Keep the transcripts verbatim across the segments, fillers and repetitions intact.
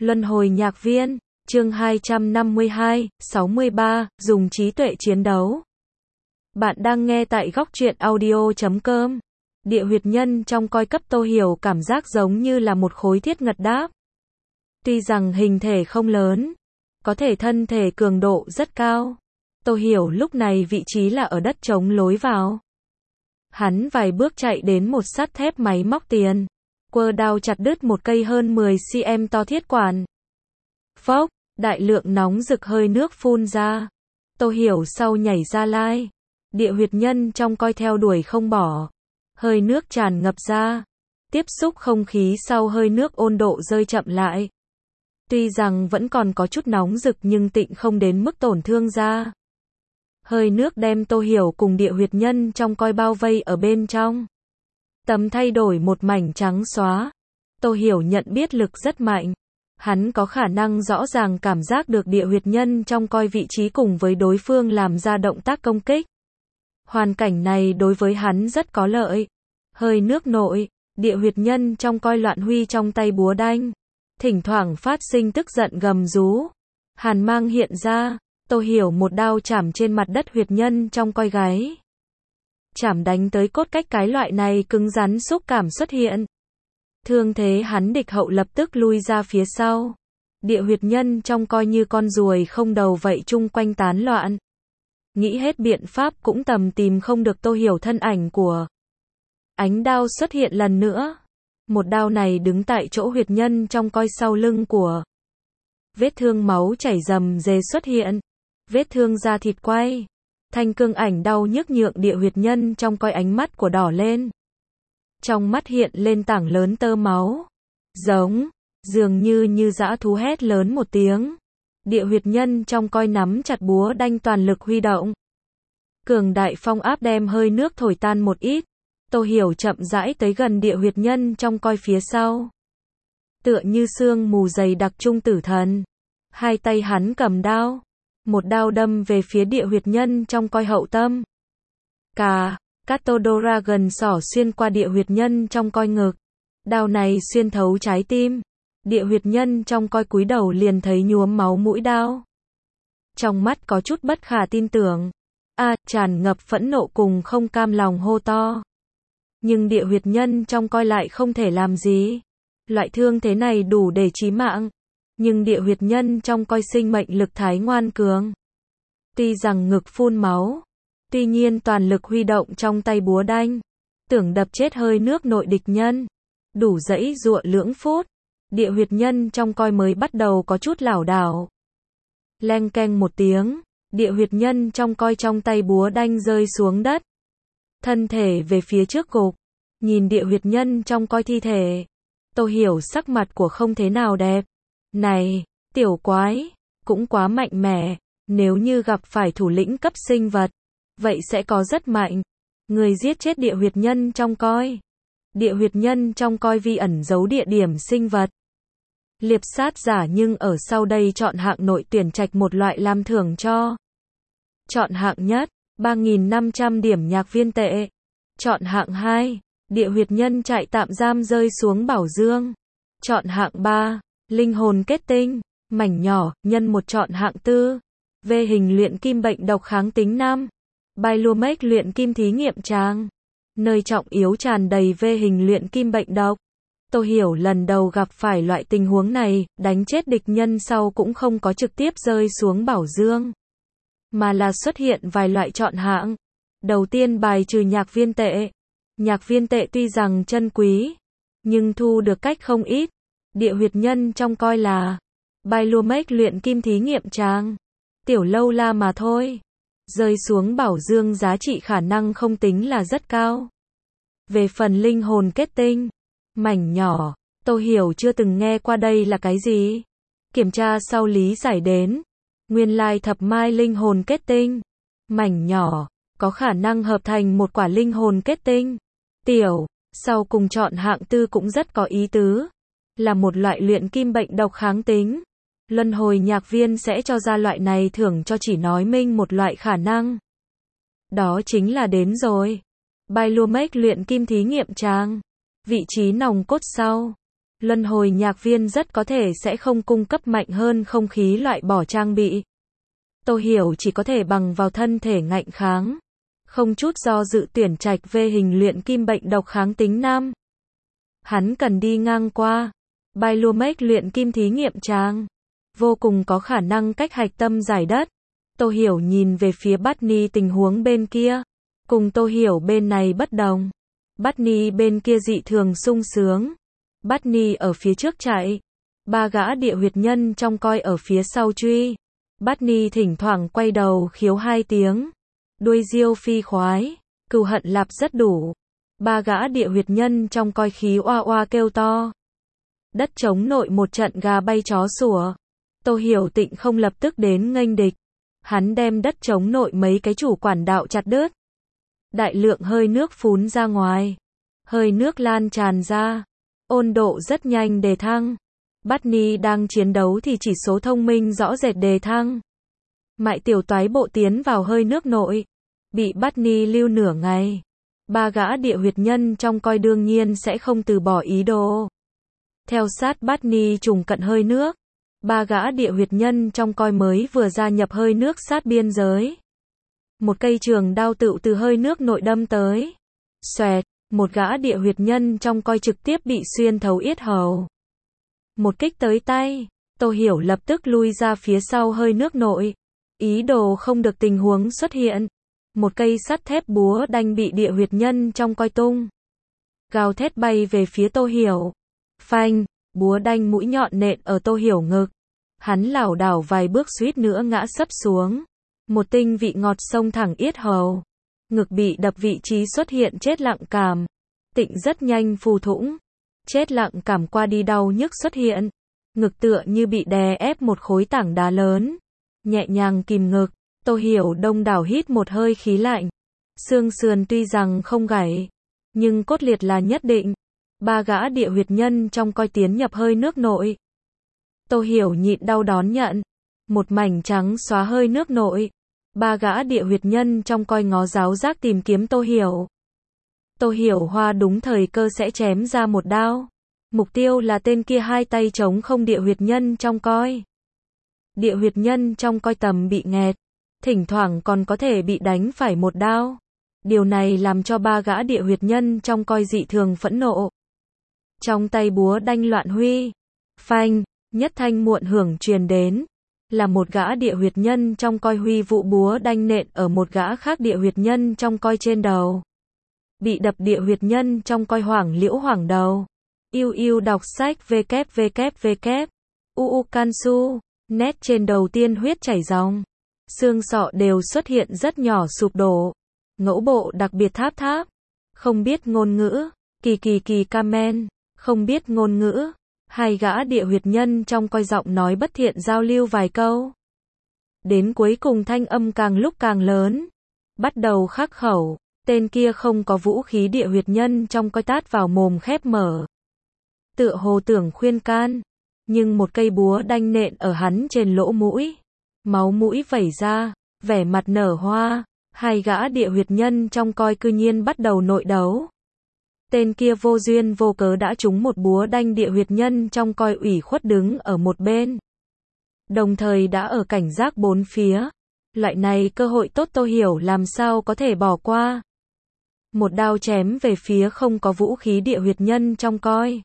Luân hồi nhạc viên, chương hai trăm năm mươi hai, sáu mươi ba, dùng trí tuệ chiến đấu. Bạn đang nghe tại góc truyện audio chấm com. Địa huyệt nhân trong coi cấp Tô Hiểu cảm giác giống như là một khối thiết ngật đáp. Tuy rằng hình thể không lớn, có thể thân thể cường độ rất cao. Tô Hiểu lúc này vị trí là ở đất trống lối vào. Hắn vài bước chạy đến một sắt thép máy móc tiền. Quơ đao chặt đứt một cây hơn mười xăng-ti-mét to thiết quản. Phốc, đại lượng nóng rực hơi nước phun ra. Tô Hiểu sau nhảy ra lai. Địa huyệt nhân trong coi theo đuổi không bỏ. Hơi nước tràn ngập ra. Tiếp xúc không khí sau hơi nước ôn độ rơi chậm lại. Tuy rằng vẫn còn có chút nóng rực nhưng tịnh không đến mức tổn thương da. Hơi nước đem Tô Hiểu cùng địa huyệt nhân trong coi bao vây ở bên trong. Tấm thay đổi một mảnh trắng xóa. Tô Hiểu nhận biết lực rất mạnh. Hắn có khả năng rõ ràng cảm giác được địa huyệt nhân trong coi vị trí cùng với đối phương làm ra động tác công kích. Hoàn cảnh này đối với hắn rất có lợi. Hơi nước nội, địa huyệt nhân trong coi loạn huy trong tay búa đanh. Thỉnh thoảng phát sinh tức giận gầm rú. Hàn mang hiện ra, Tô Hiểu một đao chảm trên mặt đất huyệt nhân trong coi gáy. Chảm đánh tới cốt cách cái loại này cứng rắn xúc cảm xuất hiện. Thương thế hắn địch hậu lập tức lui ra phía sau. Địa huyệt nhân trong coi như con ruồi không đầu vậy chung quanh tán loạn. Nghĩ hết biện pháp cũng tầm tìm không được Tô Hiểu thân ảnh của. Ánh đao xuất hiện lần nữa. Một đao này đứng tại chỗ huyệt nhân trong coi sau lưng của. Vết thương máu chảy rầm rề xuất hiện. Vết thương da thịt quay. Thanh cương ảnh đau nhức nhượng địa huyệt nhân trong coi ánh mắt của đỏ lên. Trong mắt hiện lên tảng lớn tơ máu. Giống, dường như như dã thú hét lớn một tiếng. Địa huyệt nhân trong coi nắm chặt búa đanh toàn lực huy động. Cường đại phong áp đem hơi nước thổi tan một ít. Tô Hiểu chậm rãi tới gần địa huyệt nhân trong coi phía sau. Tựa như sương mù dày đặc trung tử thần. Hai tay hắn cầm đao. Một đao đâm về phía địa huyệt nhân trong coi hậu tâm. Cà, Katodora gần xỏ xuyên qua địa huyệt nhân trong coi ngực. Đao này xuyên thấu trái tim. Địa huyệt nhân trong coi cúi đầu liền thấy nhuốm máu mũi đao. Trong mắt có chút bất khả tin tưởng. A, à, tràn ngập phẫn nộ cùng không cam lòng hô to. Nhưng địa huyệt nhân trong coi lại không thể làm gì. Loại thương thế này đủ để chí mạng. Nhưng địa huyệt nhân trong coi sinh mệnh lực thái ngoan cường. Tuy rằng ngực phun máu. Tuy nhiên toàn lực huy động trong tay búa đanh. Tưởng đập chết hơi nước nội địch nhân. Đủ dẫy dụa lưỡng phút. Địa huyệt nhân trong coi mới bắt đầu có chút lảo đảo. Leng keng một tiếng. Địa huyệt nhân trong coi trong tay búa đanh rơi xuống đất. Thân thể về phía trước gục. Nhìn địa huyệt nhân trong coi thi thể. Tô Hiểu sắc mặt của không thế nào đẹp. Này, tiểu quái, cũng quá mạnh mẽ. Nếu như gặp phải thủ lĩnh cấp sinh vật, vậy sẽ có rất mạnh. Người giết chết địa huyệt nhân trong coi. Địa huyệt nhân trong coi vi ẩn giấu địa điểm sinh vật. Liệp sát giả nhưng ở sau đây chọn hạng nội tuyển trạch một loại làm thưởng cho. Chọn hạng nhất, ba nghìn năm trăm điểm nhạc viên tệ. Chọn hạng hai, địa huyệt nhân trại tạm giam rơi xuống bảo dương. Chọn hạng ba, linh hồn kết tinh, mảnh nhỏ, nhân một. Chọn hạng tư, về hình luyện kim bệnh độc kháng tính năm. Biomech luyện kim thí nghiệm tràng. Nơi trọng yếu tràn đầy về hình luyện kim bệnh độc. Tô Hiểu lần đầu gặp phải loại tình huống này, đánh chết địch nhân sau cũng không có trực tiếp rơi xuống bảo dương. Mà là xuất hiện vài loại chọn hạng. Đầu tiên bài trừ nhạc viên tệ. Nhạc viên tệ tuy rằng chân quý, nhưng thu được cách không ít. Địa huyệt nhân trong coi là Biomech luyện kim thí nghiệm tràng. Tiểu lâu la mà thôi. Rơi xuống bảo dương giá trị khả năng không tính là rất cao. Về phần linh hồn kết tinh, mảnh nhỏ, Tô Hiểu chưa từng nghe qua đây là cái gì. Kiểm tra sau lý giải đến. Nguyên lai thập mai linh hồn kết tinh. Mảnh nhỏ, có khả năng hợp thành một quả linh hồn kết tinh. Tiểu, sau cùng chọn hạng tư cũng rất có ý tứ. Là một loại luyện kim bệnh độc kháng tính. Luân hồi nhạc viên sẽ cho ra loại này thưởng cho chỉ nói minh một loại khả năng. Đó chính là đến rồi. Biomech luyện kim thí nghiệm tràng. Vị trí nòng cốt sau. Luân hồi nhạc viên rất có thể sẽ không cung cấp mạnh hơn không khí loại bỏ trang bị. Tô Hiểu chỉ có thể bằng vào thân thể ngạnh kháng. Không chút do dự tuyển trạch về hình luyện kim bệnh độc kháng tính nam. Hắn cần đi ngang qua Biomech luyện kim thí nghiệm trang. Vô cùng có khả năng cách hạch tâm giải đất. Tô Hiểu nhìn về phía Barney tình huống bên kia. Cùng Tô Hiểu bên này bất đồng. Barney bên kia dị thường sung sướng. Barney ở phía trước chạy. Ba gã địa huyệt nhân trong coi ở phía sau truy. Barney thỉnh thoảng quay đầu khiếu hai tiếng. Đuôi diêu phi khoái. Cừu hận lạp rất đủ. Ba gã địa huyệt nhân trong coi khí oa oa kêu to. Đất trống nội một trận gà bay chó sủa. Tô Hiểu Tịnh không lập tức đến nghênh địch. Hắn đem đất trống nội mấy cái chủ quản đạo chặt đứt. Đại lượng hơi nước phún ra ngoài. Hơi nước lan tràn ra. Ôn độ rất nhanh đề thăng. Barney đang chiến đấu thì chỉ số thông minh rõ rệt đề thăng. Mại tiểu toái bộ tiến vào hơi nước nội. Bị Barney lưu nửa ngày. Ba gã địa huyệt nhân trong coi đương nhiên sẽ không từ bỏ ý đồ. Theo sát Barney trùng cận hơi nước. Ba gã địa huyệt nhân trong coi mới vừa gia nhập hơi nước sát biên giới. Một cây trường đao tựu từ hơi nước nội đâm tới. Xoẹt, một gã địa huyệt nhân trong coi trực tiếp bị xuyên thấu yết hầu. Một kích tới tay, Tô Hiểu lập tức lui ra phía sau hơi nước nội. Ý đồ không được tình huống xuất hiện. Một cây sắt thép búa đanh bị địa huyệt nhân trong coi tung. Gào thét bay về phía Tô Hiểu. Phanh, búa đanh mũi nhọn nện ở Tô Hiểu ngực. Hắn lảo đảo vài bước suýt nữa ngã sấp xuống. Một tinh vị ngọt xông thẳng yết hầu. Ngực bị đập vị trí xuất hiện chết lặng cảm. Tịnh rất nhanh phù thủng. Chết lặng cảm qua đi đau nhức xuất hiện. Ngực tựa như bị đè ép một khối tảng đá lớn. Nhẹ nhàng kìm ngực. Tô Hiểu đông đảo hít một hơi khí lạnh. Xương sườn tuy rằng không gãy, nhưng cốt liệt là nhất định. Ba gã địa huyệt nhân trong coi tiến nhập hơi nước nội. Tô Hiểu nhịn đau đón nhận. Một mảnh trắng xóa hơi nước nội. Ba gã địa huyệt nhân trong coi ngó giáo giác tìm kiếm Tô Hiểu. Tô Hiểu hoa đúng thời cơ sẽ chém ra một đao. Mục tiêu là tên kia hai tay chống không địa huyệt nhân trong coi. Địa huyệt nhân trong coi tầm bị nghẹt. Thỉnh thoảng còn có thể bị đánh phải một đao. Điều này làm cho ba gã địa huyệt nhân trong coi dị thường phẫn nộ. Trong tay búa đanh loạn huy. Phanh, nhất thanh muộn hưởng truyền đến. Là một gã địa huyệt nhân trong coi huy vụ búa đanh nện ở một gã khác địa huyệt nhân trong coi trên đầu. Bị đập địa huyệt nhân trong coi hoảng liễu hoảng đầu. Yêu yêu đọc sách www. Uu Kansu. Nét trên đầu tiên huyết chảy ròng. Xương sọ đều xuất hiện rất nhỏ sụp đổ. Ngẫu bộ đặc biệt tháp tháp. Không biết ngôn ngữ. Kỳ kỳ kỳ Kamen. Không biết ngôn ngữ. Hai gã địa huyệt nhân trong coi giọng nói bất thiện giao lưu vài câu. Đến cuối cùng thanh âm càng lúc càng lớn. Bắt đầu khắc khẩu. Tên kia không có vũ khí địa huyệt nhân trong coi tát vào mồm khép mở. Tựa hồ tưởng khuyên can. Nhưng một cây búa đanh nện ở hắn trên lỗ mũi. Máu mũi vẩy ra. Vẻ mặt nở hoa. Hai gã địa huyệt nhân trong coi cư nhiên bắt đầu nội đấu. Tên kia vô duyên vô cớ đã trúng một búa đanh địa huyệt nhân trong coi ủy khuất đứng ở một bên. Đồng thời đã ở cảnh giác bốn phía. Loại này cơ hội tốt Tô Hiểu làm sao có thể bỏ qua. Một đao chém về phía không có vũ khí địa huyệt nhân trong coi.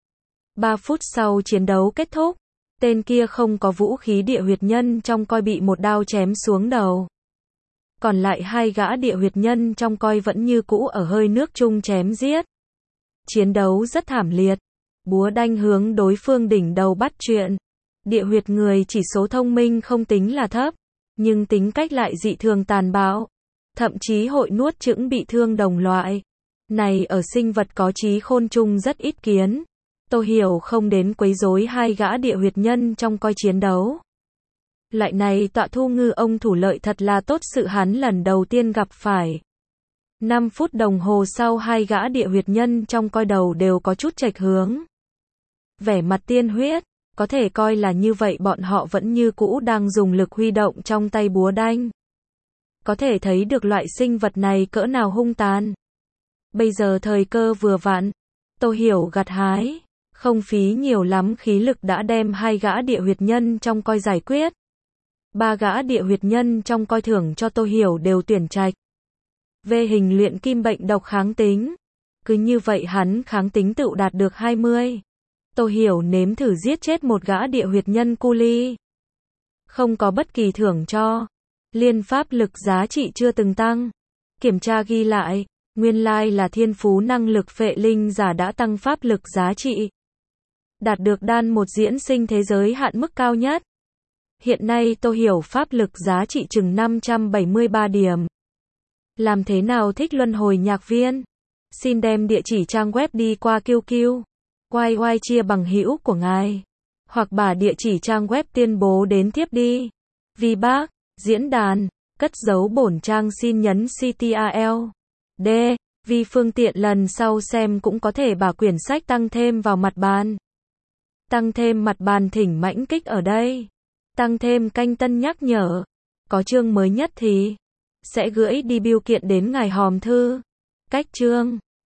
Ba phút sau chiến đấu kết thúc. Tên kia không có vũ khí địa huyệt nhân trong coi bị một đao chém xuống đầu. Còn lại hai gã địa huyệt nhân trong coi vẫn như cũ ở hơi nước chung chém giết. Chiến đấu rất thảm liệt. Búa đanh hướng đối phương đỉnh đầu bắt chuyện. Địa huyệt người chỉ số thông minh không tính là thấp. Nhưng tính cách lại dị thường tàn bạo. Thậm chí hội nuốt chửng bị thương đồng loại. Này ở sinh vật có trí khôn chung rất ít kiến. Tô Hiểu không đến quấy rối hai gã địa huyệt nhân trong coi chiến đấu. Loại này tọa thu ngư ông thủ lợi thật là tốt sự hắn lần đầu tiên gặp phải. năm phút đồng hồ sau hai gã địa huyệt nhân trong coi đầu đều có chút chệch hướng. Vẻ mặt tiên huyết, có thể coi là như vậy bọn họ vẫn như cũ đang dùng lực huy động trong tay búa đanh. Có thể thấy được loại sinh vật này cỡ nào hung tàn. Bây giờ thời cơ vừa vặn, Tô Hiểu gặt hái, Không phí nhiều lắm khí lực đã đem hai gã địa huyệt nhân trong coi giải quyết. Ba gã địa huyệt nhân trong coi thưởng cho Tô Hiểu đều tuyển trạch. Về hình luyện kim bệnh độc kháng tính. Cứ như vậy hắn kháng tính tự đạt được hai mươi. Tô Hiểu nếm thử giết chết một gã địa huyệt nhân cu ly. Không có bất kỳ thưởng cho. Liên pháp lực giá trị chưa từng tăng. Kiểm tra ghi lại, nguyên lai là thiên phú năng lực phệ linh giả đã tăng pháp lực giá trị. Đạt được đan một diễn sinh thế giới hạn mức cao nhất. Hiện nay Tô Hiểu pháp lực giá trị chừng năm trăm bảy mươi ba điểm. Làm thế nào thích luân hồi nhạc viên? Xin đem địa chỉ trang web đi qua Q Q. Quay quay chia bằng hữu của ngài. Hoặc bà địa chỉ trang web tuyên bố đến tiếp đi. Vì bác, diễn đàn, cất giấu bổn trang xin nhấn C T R L. D. Vì phương tiện lần sau xem cũng có thể bà quyển sách tăng thêm vào mặt bàn. Tăng thêm mặt bàn thỉnh mãnh kích ở đây. Tăng thêm canh tân nhắc nhở. Có chương mới nhất thì sẽ gửi đi bưu kiện đến ngài hòm thư. Cách chương